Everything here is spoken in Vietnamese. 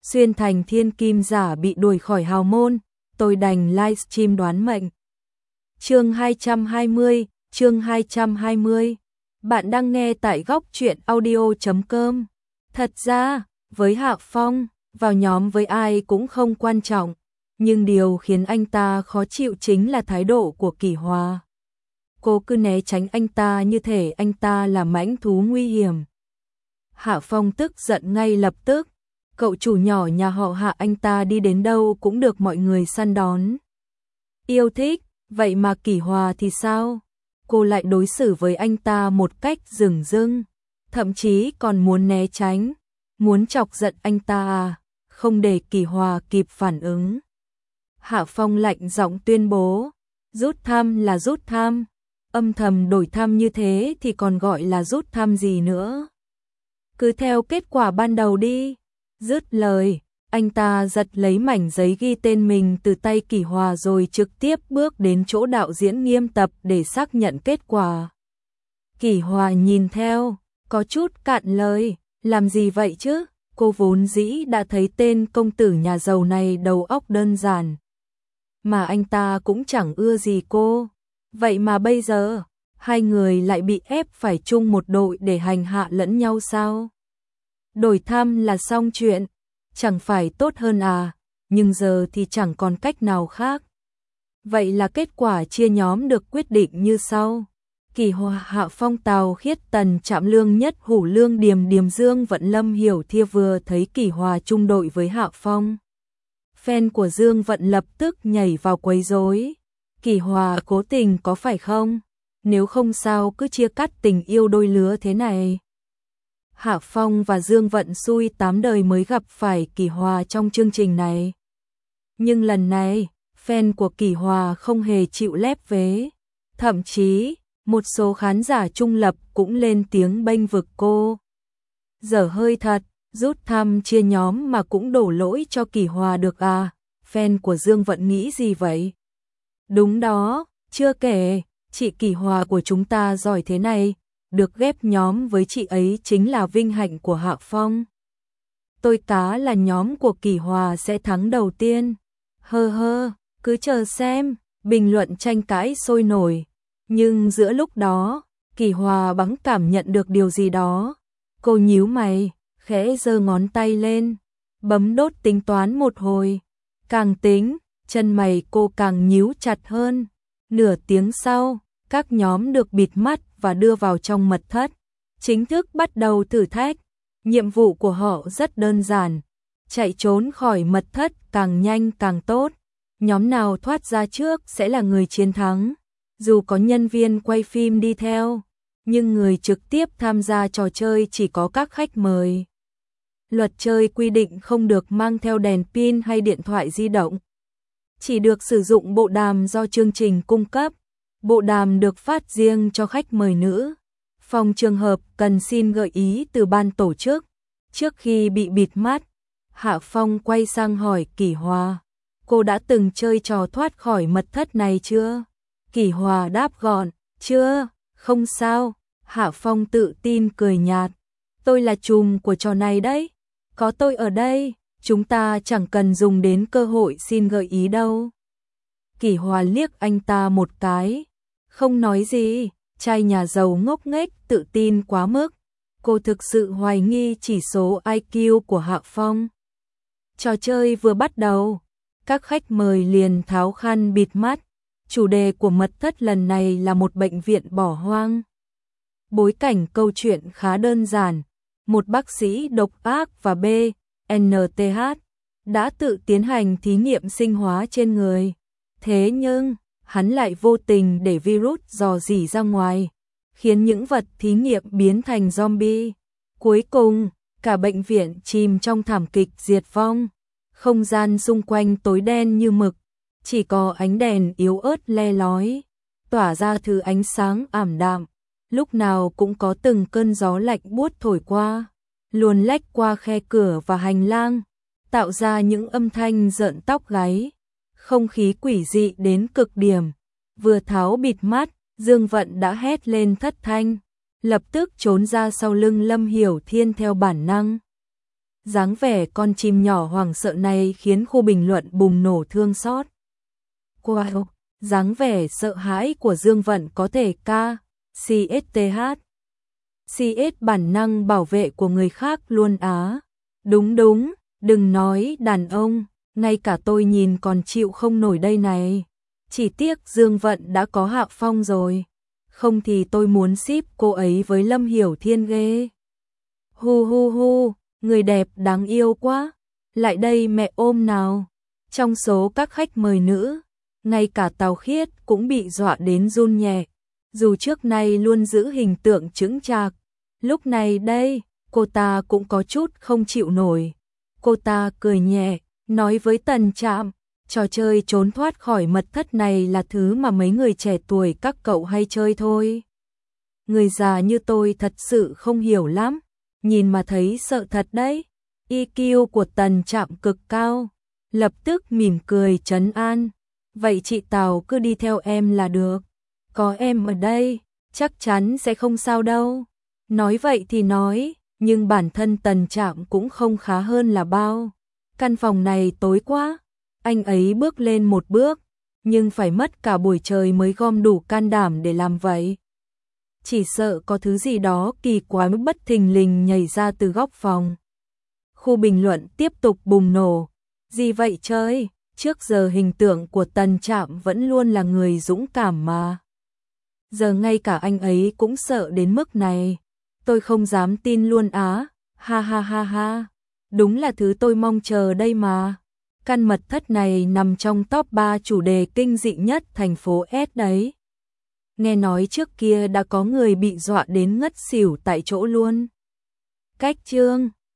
xuyên thành thiên kim giả bị đuổi khỏi hào môn, tôi đành livestream đoán mệnh. Chương 220. Bạn đang nghe tại góc truyện audio.com. Thật ra, với Hạ Phong, vào nhóm với ai cũng không quan trọng, nhưng điều khiến anh ta khó chịu chính là thái độ của Kỷ Hòa. Cô cứ né tránh anh ta như thể anh ta là mãnh thú nguy hiểm. Hạ Phong tức giận ngay lập tức, cậu chủ nhỏ nhà họ Hạ anh ta đi đến đâu cũng được mọi người săn đón. Yêu thích, vậy mà Kỷ Hòa thì sao? Cô lại đối xử với anh ta một cách dửng dưng, thậm chí còn muốn né tránh, muốn chọc giận anh ta à, không để Kỷ Hòa kịp phản ứng. Hạ Phong lạnh giọng tuyên bố, rút thăm là rút thăm, âm thầm đổi thăm như thế thì còn gọi là rút thăm gì nữa. Cứ theo kết quả ban đầu đi. Dứt lời, anh ta giật lấy mảnh giấy ghi tên mình từ tay Kỷ Hòa rồi trực tiếp bước đến chỗ đạo diễn nghiêm tập để xác nhận kết quả. Kỷ Hòa nhìn theo, có chút cạn lời, làm gì vậy chứ? Cô vốn dĩ đã thấy tên công tử nhà giàu này đầu óc đơn giản, mà anh ta cũng chẳng ưa gì cô. Vậy mà bây giờ, hai người lại bị ép phải chung một đội để hành hạ lẫn nhau sao? Đổi thăm là xong chuyện, chẳng phải tốt hơn à, nhưng giờ thì chẳng còn cách nào khác. Vậy là kết quả chia nhóm được quyết định như sau. Kỷ Hòa, Hạ Phong, Tào Khiết, Tần Trạm Lương, Nhất Hủ Lương, Điềm Dương Vận, Lâm Hiểu Thia vừa thấy Kỷ Hòa chung đội với Hạ Phong. Fan của Dương Vận lập tức nhảy vào quấy rối. Kỷ Hòa cố tình có phải không? Nếu không sao cứ chia cắt tình yêu đôi lứa thế này. Hạ Phong và Dương Vận xui 8 đời mới gặp phải Kỷ Hòa trong chương trình này. Nhưng lần này, fan của Kỷ Hòa không hề chịu lép vế. Thậm chí, một số khán giả trung lập cũng lên tiếng bênh vực cô. Dở hơi thật, rút thăm chia nhóm mà cũng đổ lỗi cho Kỷ Hòa được à? Fan của Dương Vận nghĩ gì vậy? Đúng đó, chưa kể, chị Kỷ Hòa của chúng ta giỏi thế này, được ghép nhóm với chị ấy chính là vinh hạnh của Hạ Phong. Tôi cá là nhóm của Kỷ Hòa sẽ thắng đầu tiên. Hơ, cứ chờ xem, bình luận tranh cãi sôi nổi. Nhưng giữa lúc đó, Kỷ Hòa bỗng cảm nhận được điều gì đó. Cô nhíu mày, khẽ giơ ngón tay lên, bấm đốt tính toán một hồi. Càng tính, chân mày cô càng nhíu chặt hơn. Nửa tiếng sau, các nhóm được bịt mắt và đưa vào trong mật thất, chính thức bắt đầu thử thách. Nhiệm vụ của họ rất đơn giản, chạy trốn khỏi mật thất càng nhanh càng tốt. Nhóm nào thoát ra trước sẽ là người chiến thắng. Dù có nhân viên quay phim đi theo, nhưng người trực tiếp tham gia trò chơi chỉ có các khách mời. Luật chơi quy định không được mang theo đèn pin hay điện thoại di động, chỉ được sử dụng bộ đàm do chương trình cung cấp. Bộ đàm được phát riêng cho khách mời nữ. Phòng trường hợp cần xin gợi ý từ ban tổ chức. Trước khi bị bịt mắt, Hạ Phong quay sang hỏi Kỷ Hòa, cô đã từng chơi trò thoát khỏi mật thất này chưa? Kỷ Hòa đáp gọn, chưa, không sao. Hạ Phong tự tin cười nhạt, tôi là trùm của trò này đấy. Có tôi ở đây, chúng ta chẳng cần dùng đến cơ hội xin gợi ý đâu. Kỷ Hòa liếc anh ta một cái, không nói gì. Trai nhà giàu ngốc nghếch tự tin quá mức. Cô thực sự hoài nghi chỉ số IQ của Hạ Phong. Trò chơi vừa bắt đầu, các khách mời liền tháo khăn bịt mắt. Chủ đề của mật thất lần này là một bệnh viện bỏ hoang. Bối cảnh câu chuyện khá đơn giản. Một bác sĩ độc ác và BNTH đã tự tiến hành thí nghiệm sinh hóa trên người. Thế nhưng, hắn lại vô tình để virus rò rỉ ra ngoài, khiến những vật thí nghiệm biến thành zombie. Cuối cùng, cả bệnh viện chìm trong thảm kịch diệt vong. Không gian xung quanh tối đen như mực, chỉ có ánh đèn yếu ớt le lói, tỏa ra thứ ánh sáng ảm đạm. Lúc nào cũng có từng cơn gió lạnh buốt thổi qua, luồn lách qua khe cửa và hành lang, tạo ra những âm thanh rợn tóc gáy. Không khí quỷ dị đến cực điểm. Vừa tháo bịt mắt, Dương Vận đã hét lên thất thanh, lập tức trốn ra sau lưng Lâm Hiểu Thiên theo bản năng. Dáng vẻ con chim nhỏ hoảng sợ này khiến khu bình luận bùng nổ thương xót. Wow, dáng vẻ sợ hãi của Dương Vận có thể ca, CSTH. CS bản năng bảo vệ của người khác luôn á. Đúng đúng, đừng nói đàn ông, ngay cả tôi nhìn còn chịu không nổi đây này. Chỉ tiếc Dương Vận đã có Hạ Phong rồi. Không thì tôi muốn ship cô ấy với Lâm Hiểu Thiên ghê. Hu hu hu, người đẹp đáng yêu quá. Lại đây mẹ ôm nào. Trong số các khách mời nữ, ngay cả Tào Khiết cũng bị dọa đến run nhẹ. Dù trước nay luôn giữ hình tượng chững chạc, lúc này đây, cô ta cũng có chút không chịu nổi. Cô ta cười nhẹ, nói với Tần Trạm, trò chơi trốn thoát khỏi mật thất này là thứ mà mấy người trẻ tuổi các cậu hay chơi thôi. Người già như tôi thật sự không hiểu lắm, nhìn mà thấy sợ thật đấy. EQ của Tần Trạm cực cao, lập tức mỉm cười trấn an. Vậy chị Tào cứ đi theo em là được, có em ở đây, chắc chắn sẽ không sao đâu. Nói vậy thì nói, nhưng bản thân Tần Trạm cũng không khá hơn là bao. Căn phòng này tối quá, anh ấy bước lên một bước, nhưng phải mất cả buổi trời mới gom đủ can đảm để làm vậy. Chỉ sợ có thứ gì đó kỳ quái bất thình lình nhảy ra từ góc phòng. Khu bình luận tiếp tục bùng nổ. Gì vậy trời, trước giờ hình tượng của Tần Trạm vẫn luôn là người dũng cảm mà. Giờ ngay cả anh ấy cũng sợ đến mức này. Tôi không dám tin luôn á, ha ha ha ha. Đúng là thứ tôi mong chờ đây mà. Căn mật thất này nằm trong top 3 chủ đề kinh dị nhất thành phố S đấy. Nghe nói trước kia đã có người bị dọa đến ngất xỉu tại chỗ luôn. Cách chương